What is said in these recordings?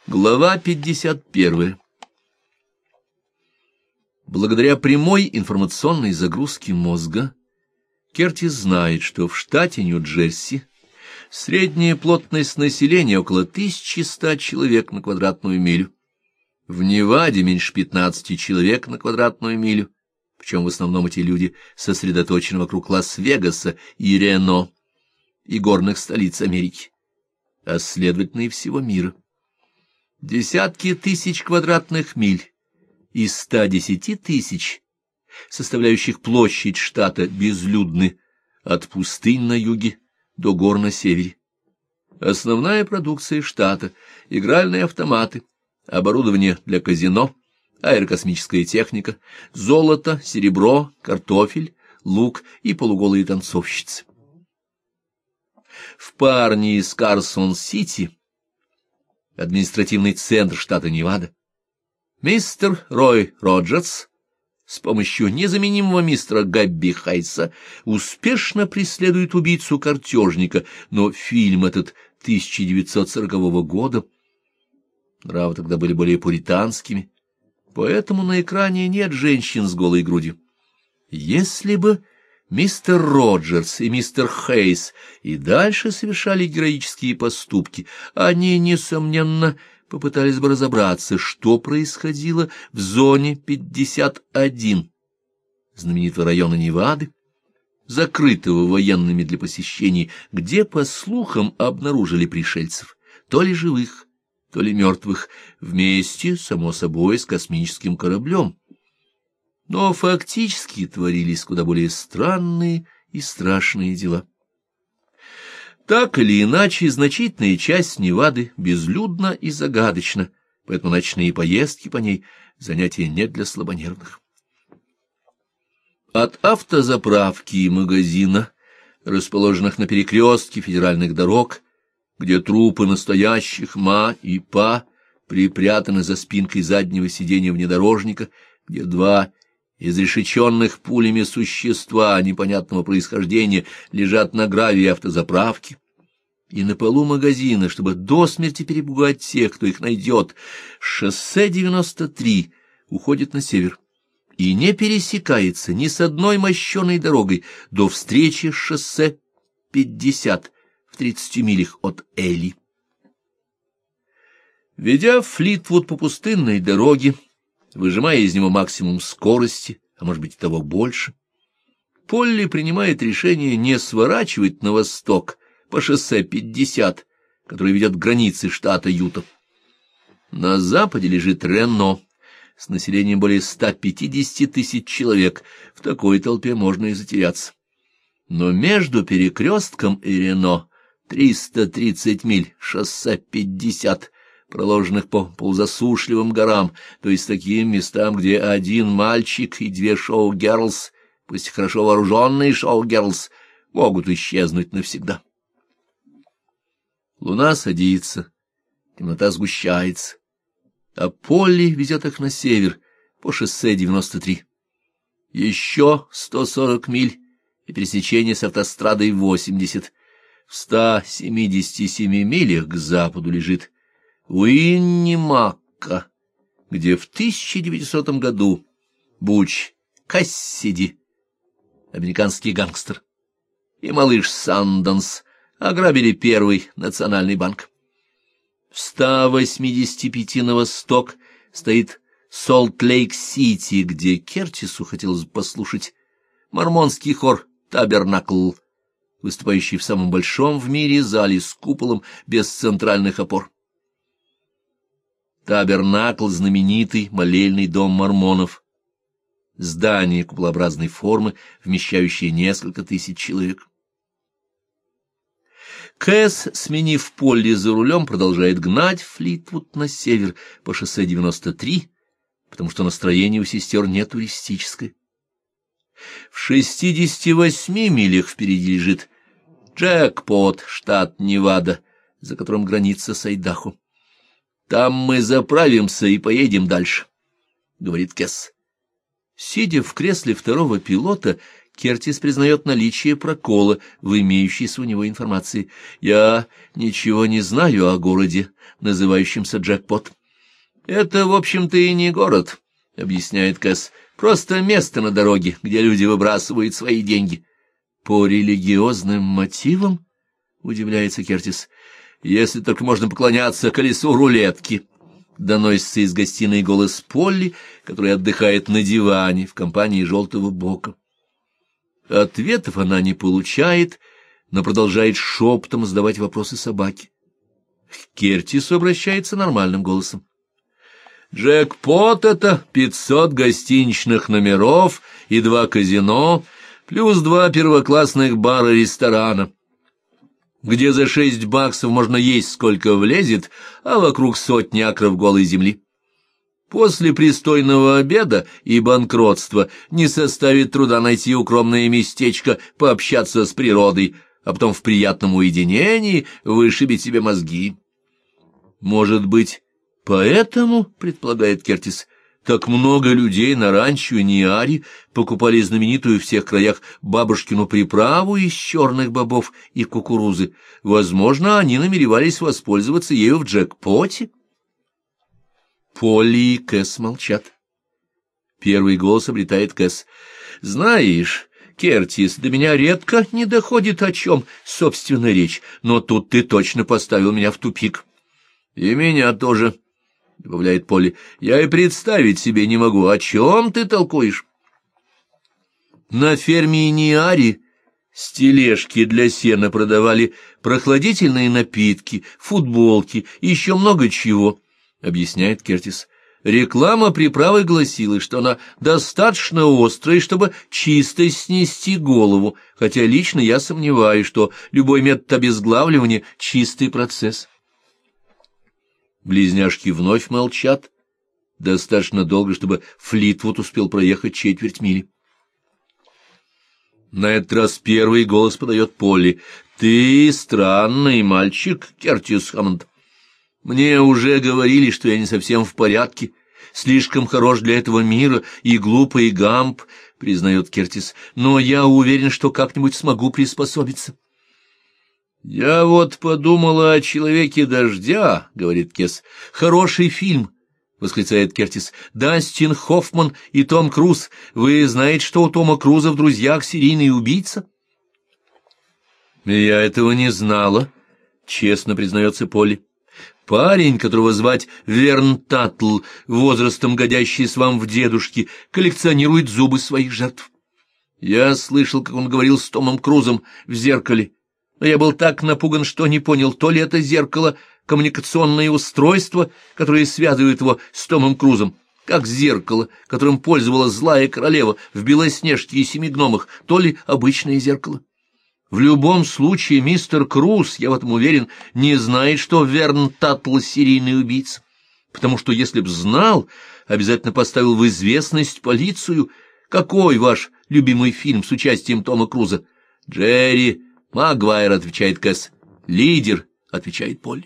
Глава 51. Благодаря прямой информационной загрузке мозга Кертис знает, что в штате Нью-Джерси средняя плотность населения около 1100 человек на квадратную милю. В Неваде меньше 15 человек на квадратную милю, причем в основном эти люди сосредоточены вокруг Лас-Вегаса и Рено, и горных столиц Америки, а следовательно и всего мира. Десятки тысяч квадратных миль из 110 тысяч, составляющих площадь штата, безлюдны от пустынь на юге до гор на севере. Основная продукция штата — игральные автоматы, оборудование для казино, аэрокосмическая техника, золото, серебро, картофель, лук и полуголые танцовщицы. В парне из Карсон-Сити, административный центр штата Невада, мистер Рой Роджерс с помощью незаменимого мистера Габби Хайса успешно преследует убийцу-картежника, но фильм этот 1940 года, нравы тогда были более пуританскими, поэтому на экране нет женщин с голой грудью. Если бы мистер Роджерс и мистер Хейс и дальше совершали героические поступки, они, несомненно, попытались бы разобраться, что происходило в зоне 51, знаменитого района Невады, закрытого военными для посещений, где, по слухам, обнаружили пришельцев, то ли живых, то ли мертвых, вместе, само собой, с космическим кораблем. Но фактически творились куда более странные и страшные дела. Так или иначе, значительная часть Невады безлюдна и загадочна, поэтому ночные поездки по ней — занятия не для слабонервных. От автозаправки и магазина, расположенных на перекрестке федеральных дорог, где трупы настоящих ма и па припрятаны за спинкой заднего сиденья внедорожника, где два изрешеченных пулями существа непонятного происхождения лежат на гравии автозаправки, и на полу магазина, чтобы до смерти перепугать тех, кто их найдет, шоссе 93 уходит на север и не пересекается ни с одной мощеной дорогой до встречи с шоссе 50 в 30 милях от Эли. Ведя Флитвуд по пустынной дороге, выжимая из него максимум скорости, а может быть и того больше, Полли принимает решение не сворачивать на восток по шоссе 50, которое ведет к границе штата Юта. На западе лежит Рено с населением более 150 тысяч человек, в такой толпе можно и затеряться. Но между перекрестком и Рено 330 миль шоссе 50, проложенных по полузасушливым горам, то есть таким местам, где один мальчик и две шоу-герлс, пусть хорошо вооруженные шоу-герлс, могут исчезнуть навсегда. Луна садится, темнота сгущается, а Полли везет их на север по шоссе 93. Еще 140 миль и пересечение с автострадой 80. В 177 милях к западу лежит Уиннимакка, где в 1900 году Буч Кассиди, американский гангстер, и малыш Санданс ограбили первый национальный банк. В 185 на восток стоит Солт-Лейк-Сити, где Кертису хотелось бы послушать мормонский хор «Табернакл», выступающий в самом большом в мире зале с куполом без центральных опор. Табернакл — знаменитый молельный дом мормонов, здание куполообразной формы, вмещающее несколько тысяч человек. Кэс, сменив Полли за рулем, продолжает гнать Флитвуд на север по шоссе 93, потому что настроение у сестер не туристическое. В 68 милях впереди лежит Джекпот, штат Невада, за которым граница с Айдахо. «Там мы заправимся и поедем дальше», — говорит Кэс. Сидя в кресле второго пилота, Кертис признает наличие прокола в имеющейся у него информации. «Я ничего не знаю о городе, называющемся Джекпот». «Это, в общем-то, и не город», — объясняет Кэс. «Просто место на дороге, где люди выбрасывают свои деньги». «По религиозным мотивам?» — удивляется Кертис. «Если только можно поклоняться колесу рулетки», — доносится из гостиной голос Полли, который отдыхает на диване в компании желтого бока. Ответов она не получает, но продолжает шепотом задавать вопросы собаке. К Кертису обращается нормальным голосом. «Джекпот — это 500 гостиничных номеров и 2 казино, плюс 2 первоклассных бара-ресторана, где за $6 можно есть сколько влезет, а вокруг сотни акров голой земли. После пристойного обеда и банкротства не составит труда найти укромное местечко, пообщаться с природой, а потом в приятном уединении вышибить себе мозги». «Может быть, поэтому, — предполагает Кертис, — так много людей на ранчо Ниари покупали знаменитую в всех краях бабушкину приправу из черных бобов и кукурузы. Возможно, они намеревались воспользоваться ею в Джекпоте?» Полли и Кэс молчат. Первый голос обретает Кэс. «Знаешь, Кертис, до меня редко не доходит, о чем, собственно, речь, но тут ты точно поставил меня в тупик». «И меня тоже», — добавляет Полли. «Я и представить себе не могу, о чем ты толкуешь?» На ферме Ниари с тележки для сена продавали прохладительные напитки, футболки и еще много чего, — объясняет Кертис. Реклама приправы гласила, что она достаточно острая, чтобы чисто снести голову, хотя лично я сомневаюсь, что любой метод обезглавливания — чистый процесс. Близняшки вновь молчат, достаточно долго, чтобы Флитвуд успел проехать 1/4 мили. На этот раз первый голос подает Полли. «Ты странный мальчик, Кертис Хэммонд. Мне уже говорили, что я не совсем в порядке, слишком хорош для этого мира и глупый Гамп», — признает Кертис, — «но я уверен, что как-нибудь смогу приспособиться». «Я вот подумала о «Человеке дождя», — говорит Кэс. «Хороший фильм», — восклицает Кертис. «Дастин Хоффман и Том Круз. Вы знаете, что у Тома Круза в друзьях серийный убийца?» «Я этого не знала», — честно признается Полли. «Парень, которого звать Верн Таттл, возрастом годящийся вам в дедушки, коллекционирует зубы своих жертв. Я слышал, как он говорил с Томом Крузом в зеркале, но я был так напуган, что не понял, то ли это зеркало коммуникационное устройство, которое связывает его с Томом Крузом, как зеркало, которым пользовалась злая королева в «Белоснежке и семи гномах», то ли обычное зеркало. В любом случае, мистер Круз, я в этом уверен, не знает, что Верн Таттл — серийный убийца, потому что, если б знал, обязательно поставил в известность полицию. Какой ваш любимый фильм с участием Тома Круза? «Джерри Магуайр», — отвечает Кэс. «Лидер», — отвечает Полли.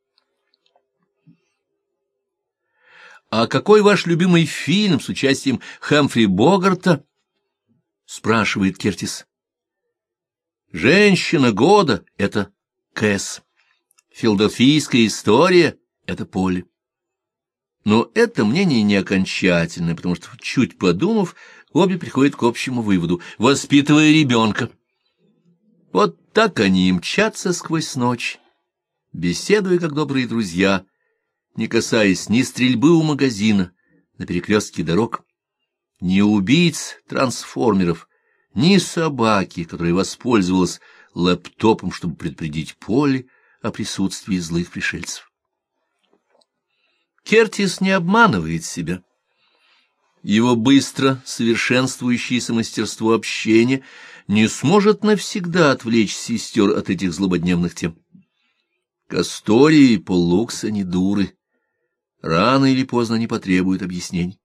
«А какой ваш любимый фильм с участием Хэмфри Богарта?» — спрашивает Кертис. «Женщина года» — это Кэс. «Филадельфийская история» — это Полли. Но это мнение не окончательное, потому что, чуть подумав, обе приходят к общему выводу, воспитывая ребенка. Вот так они и мчатся сквозь ночь, беседуя, как добрые друзья, не касаясь ни стрельбы у магазина на перекрестке дорог, ни убийц трансформеров, ни собаки, которая воспользовалась лэптопом, чтобы предупредить Полли о присутствии злых пришельцев. Кертис не обманывает себя. Его быстро совершенствующееся мастерство общения не сможет навсегда отвлечь сестер от этих злободневных тем. Кастория и Поллукса не дуры. Рано или поздно они потребуют объяснений.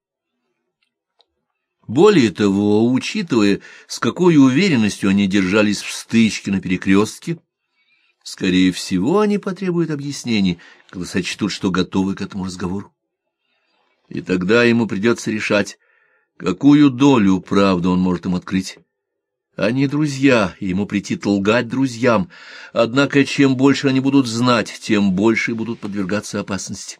Более того, учитывая, с какой уверенностью они держались в стычке на перекрестке, скорее всего, они потребуют объяснений, когда сочтут, что готовы к этому разговору. И тогда ему придется решать, какую долю правды он может им открыть, Они друзья, и ему претит лгать друзьям, однако чем больше они будут знать, тем больше будут подвергаться опасности.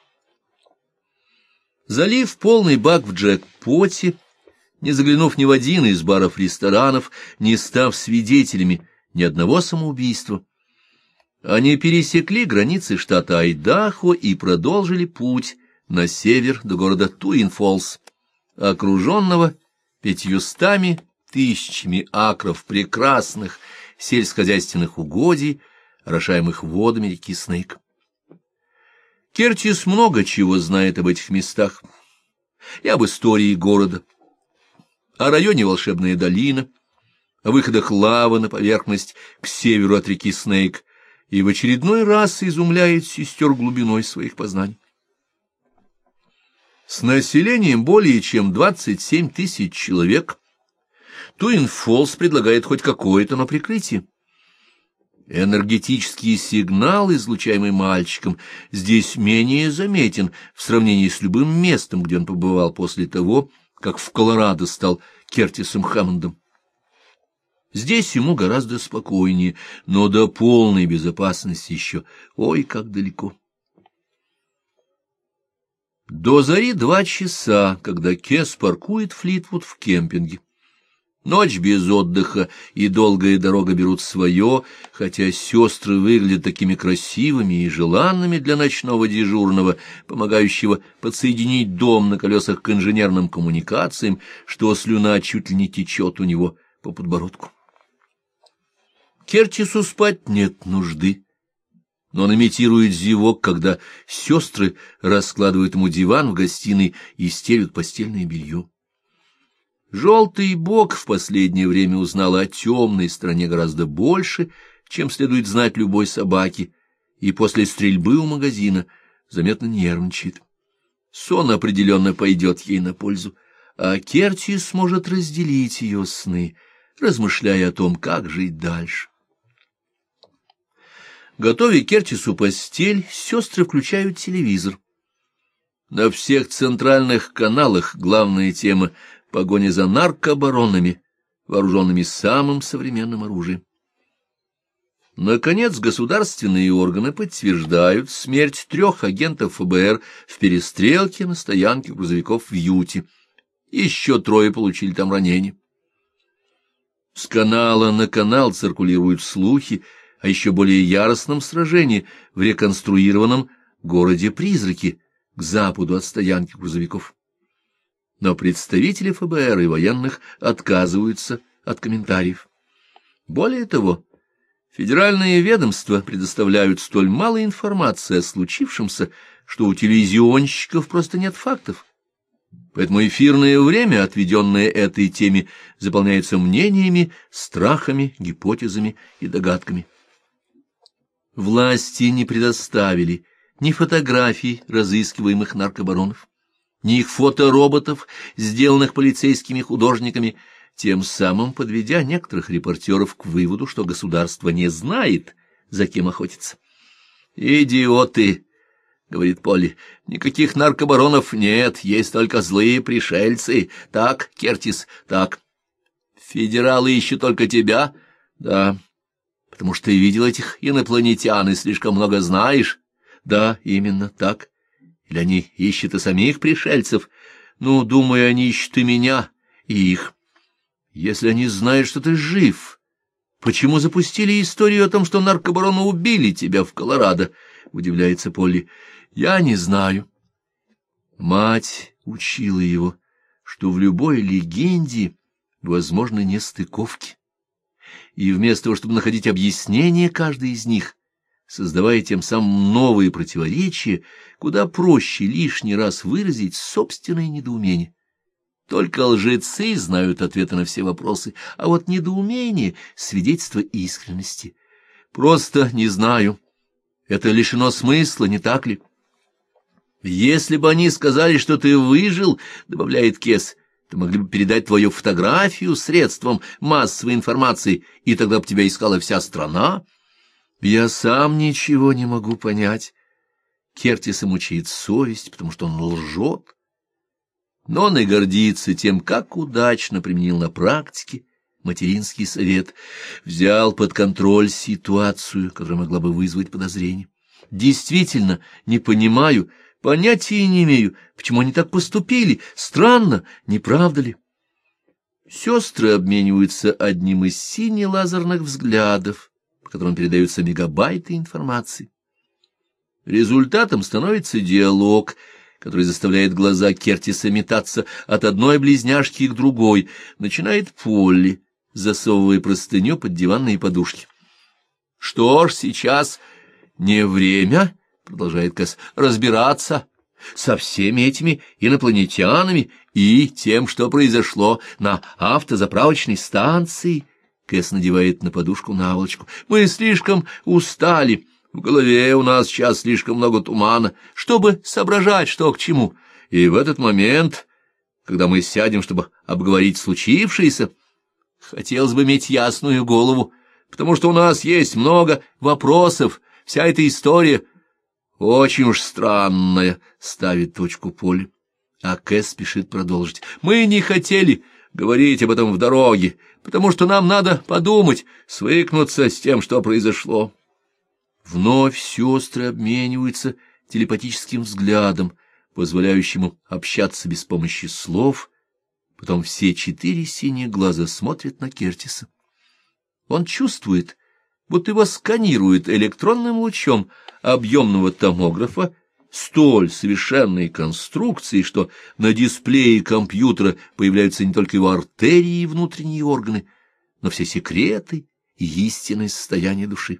Залив полный бак в джекпоте, не заглянув ни в один из баров-ресторанов, не став свидетелями ни одного самоубийства, они пересекли границы штата Айдахо и продолжили путь на север до города Туин-Фоллс, окруженного 500 тысячами акров прекрасных сельскохозяйственных угодий, орошаемых водами реки Снейк. Кертис много чего знает об этих местах, и об истории города, о районе Волшебная долина, о выходах лавы на поверхность к северу от реки Снейк, и в очередной раз изумляет сестер глубиной своих познаний. С населением более чем 27 тысяч человек Туин-Фоллс предлагает хоть какое-то, но прикрытие. Энергетический сигнал, излучаемый мальчиком, здесь менее заметен в сравнении с любым местом, где он побывал после того, как в Колорадо стал Кертисом Хэммондом. Здесь ему гораздо спокойнее, но до полной безопасности еще ой, как далеко. До зари 2 часа, когда Кес паркует Флитвуд в кемпинге. Ночь без отдыха и долгая дорога берут свое, хотя сестры выглядят такими красивыми и желанными для ночного дежурного, помогающего подсоединить дом на колесах к инженерным коммуникациям, что слюна чуть ли не течет у него по подбородку. Кертису спать нет нужды, но он имитирует зевок, когда сестры раскладывают ему диван в гостиной и стелют постельное белье. Желтый бок в последнее время узнал о темной стороне гораздо больше, чем следует знать любой собаке, и после стрельбы у магазина заметно нервничает. Сон определенно пойдет ей на пользу, а Кертис сможет разделить ее сны, размышляя о том, как жить дальше. Готовя Кертису постель, сестры включают телевизор. На всех центральных каналах главная тема — погоня за наркобаронами, вооруженными самым современным оружием. Наконец, государственные органы подтверждают смерть 3 агентов ФБР в перестрелке на стоянке грузовиков в Юте. Еще 3 получили там ранения. С канала на канал циркулируют слухи о еще более яростном сражении в реконструированном городе-призраке к западу от стоянки грузовиков. Но представители ФБР и военных отказываются от комментариев. Более того, федеральные ведомства предоставляют столь мало информации о случившемся, что у телевизионщиков просто нет фактов. Поэтому эфирное время, отведенное этой теме, заполняется мнениями, страхами, гипотезами и догадками. Власти не предоставили ни фотографий разыскиваемых наркобаронов, ни их фотороботов, сделанных полицейскими художниками, тем самым подведя некоторых репортеров к выводу, что государство не знает, за кем охотиться. «Идиоты!» — говорит Полли. «Никаких наркобаронов нет, есть только злые пришельцы. Так, Кертис, так. Федералы ищут только тебя?» «Да, потому что ты видел этих инопланетян и слишком много знаешь?» «Да, именно так. Или они ищут и самих пришельцев? Ну, думаю, они ищут и меня, и их. Если они знают, что ты жив, почему запустили историю о том, что наркобароны убили тебя в Колорадо?» — удивляется Полли. «Я не знаю». Мать учила его, что в любой легенде возможны нестыковки. И вместо того, чтобы находить объяснение каждой из них, создавая тем самым новые противоречия, куда проще лишний раз выразить собственное недоумение. Только лжецы знают ответы на все вопросы, а вот недоумение — свидетельство искренности. Просто не знаю. Это лишено смысла, не так ли? Если бы они сказали, что ты выжил, — добавляет Кес, — то могли бы передать твою фотографию средством массовой информации, и тогда бы тебя искала вся страна. Я сам ничего не могу понять. Кертиса мучает совесть, потому что он лжет. Но он и гордится тем, как удачно применил на практике материнский совет, взял под контроль ситуацию, которая могла бы вызвать подозрение. Действительно, не понимаю, понятия не имею, почему они так поступили. Странно, не правда ли? Сестры обмениваются одним из сине-лазерных взглядов, по которым передаются мегабайты информации. Результатом становится диалог, который заставляет глаза Кертиса метаться от одной близняшки к другой. Начинает Полли, засовывая простыню под диванные подушки. — Что ж, сейчас не время, — продолжает Кэс, — разбираться со всеми этими инопланетянами и тем, что произошло на автозаправочной станции. Кэс надевает на подушку наволочку. — Мы слишком устали. В голове у нас сейчас слишком много тумана, чтобы соображать, что к чему. И в этот момент, когда мы сядем, чтобы обговорить случившееся, хотелось бы иметь ясную голову, потому что у нас есть много вопросов. Вся эта история очень уж странная, ставит точку Полли. А Кэс спешит продолжить. Мы не хотели говорить об этом в дороге, потому что нам надо подумать, свыкнуться с тем, что произошло. Вновь сестры обмениваются телепатическим взглядом, позволяющим им общаться без помощи слов. Потом все 4 синих глаза смотрят на Кертиса. Он чувствует, будто его сканирует электронным лучом объемного томографа столь совершенной конструкции, что на дисплее компьютера появляются не только его артерии и внутренние органы, но все секреты и истинное состояние души.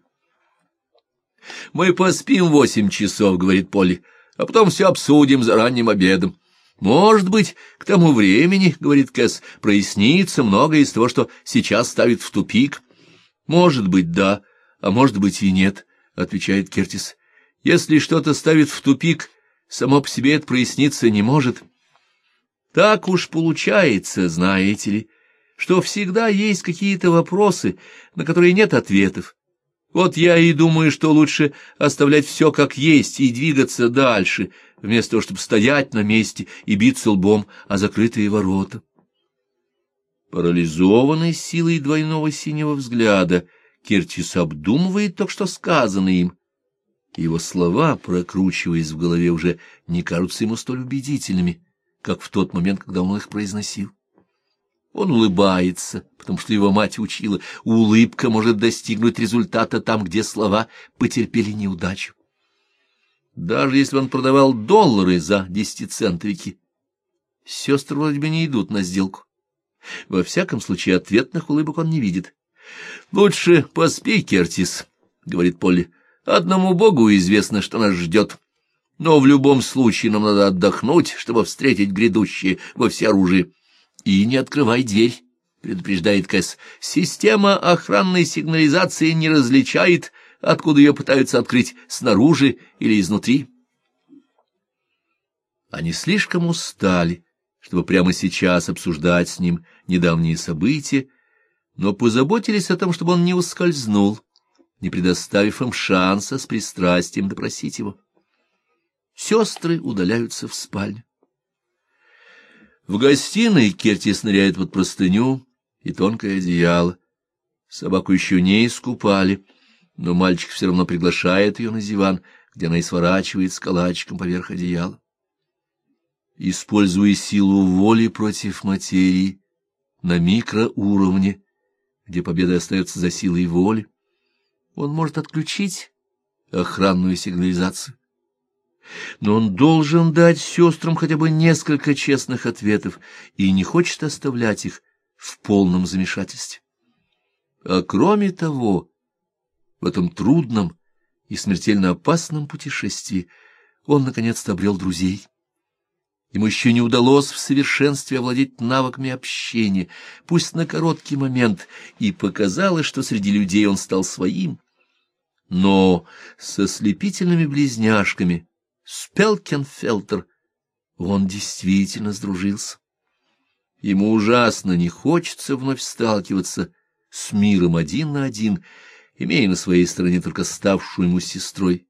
«Мы поспим 8 часов», — говорит Полли, — «а потом все обсудим за ранним обедом. Может быть, к тому времени, — говорит Кэс, — прояснится многое из того, что сейчас ставит в тупик». «Может быть, да, а может быть и нет», — отвечает Кертис. «Если что-то ставит в тупик, само по себе это проясниться не может. Так уж получается, знаете ли, что всегда есть какие-то вопросы, на которые нет ответов. Вот я и думаю, что лучше оставлять все как есть и двигаться дальше, вместо того, чтобы стоять на месте и биться лбом о закрытые ворота». Парализованный силой двойного синего взгляда, Кертис обдумывает то, что сказано им. Его слова, прокручиваясь в голове, уже не кажутся ему столь убедительными, как в тот момент, когда он их произносил. Он улыбается, потому что его мать учила, улыбка может достигнуть результата там, где слова потерпели неудачу. Даже если он продавал доллары за 10-центовики, сестры вроде бы не идут на сделку. Во всяком случае, ответных улыбок он не видит. — Лучше поспи, Кертис, — говорит Полли. — Одному Богу известно, что нас ждет. Но в любом случае нам надо отдохнуть, чтобы встретить грядущее во всеоружии. — И не открывай дверь, — предупреждает Кэс. — Система охранной сигнализации не различает, откуда ее пытаются открыть, снаружи или изнутри. Они слишком устали, чтобы прямо сейчас обсуждать с ним недавние события, но позаботились о том, чтобы он не ускользнул, не предоставив им шанса с пристрастием допросить его. Сестры удаляются в спальню. В гостиной Кертис ныряет под простыню и тонкое одеяло. Собаку еще не искупали, но мальчик все равно приглашает ее на диван, где она и сворачивается калачиком поверх одеяла. Используя силу воли против материи на микроуровне, где победа остается за силой воли, он может отключить охранную сигнализацию. Но он должен дать сестрам хотя бы несколько честных ответов и не хочет оставлять их в полном замешательстве. А кроме того, в этом трудном и смертельно опасном путешествии он наконец-то обрел друзей. Ему еще не удалось в совершенстве овладеть навыками общения, пусть на короткий момент, и показалось, что среди людей он стал своим. Но со слепительными близняшками Спелкенфелтер он действительно сдружился. Ему ужасно не хочется вновь сталкиваться с миром один на один, имея на своей стороне только ставшую ему сестрой.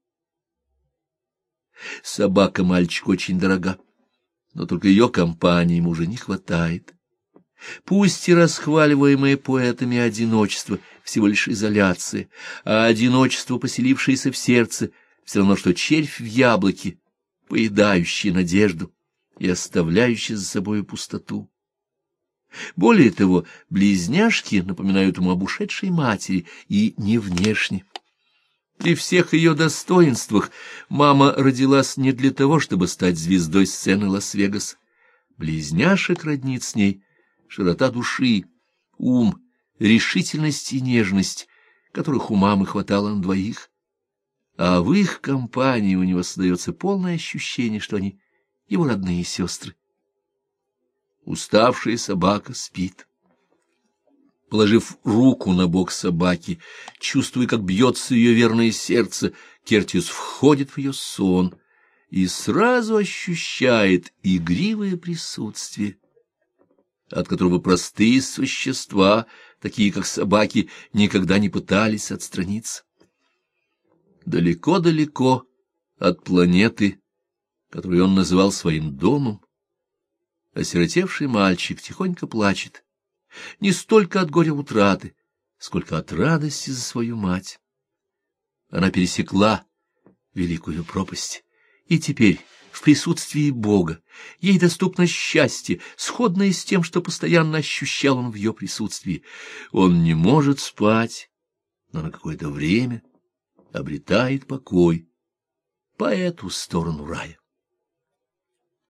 Собака мальчику очень дорога, но только ее компании ему уже не хватает. Пусть и расхваливаемое поэтами одиночество всего лишь изоляция, а одиночество, поселившееся в сердце, все равно, что червь в яблоке, поедающий надежду и оставляющий за собой пустоту. Более того, близняшки напоминают ему об ушедшей матери, и не внешне. При всех ее достоинствах мама родилась не для того, чтобы стать звездой сцены Лас-Вегаса. Близняшек роднит с ней широта души, ум, решительность и нежность, которых у мамы хватало на двоих. А в их компании у него создается полное ощущение, что они его родные сестры. Уставшая собака спит. Положив руку на бок собаки, чувствуя, как бьется ее верное сердце, Кертис входит в ее сон и сразу ощущает игривое присутствие, от которого простые существа, такие как собаки, никогда не пытались отстраниться. Далеко-далеко от планеты, которую он называл своим домом, осиротевший мальчик тихонько плачет, не столько от горя утраты, сколько от радости за свою мать. Она пересекла великую пропасть, и теперь, в присутствии Бога, ей доступно счастье, сходное с тем, что постоянно ощущал он в ее присутствии. Он не может спать, но на какое-то время обретает покой по эту сторону рая.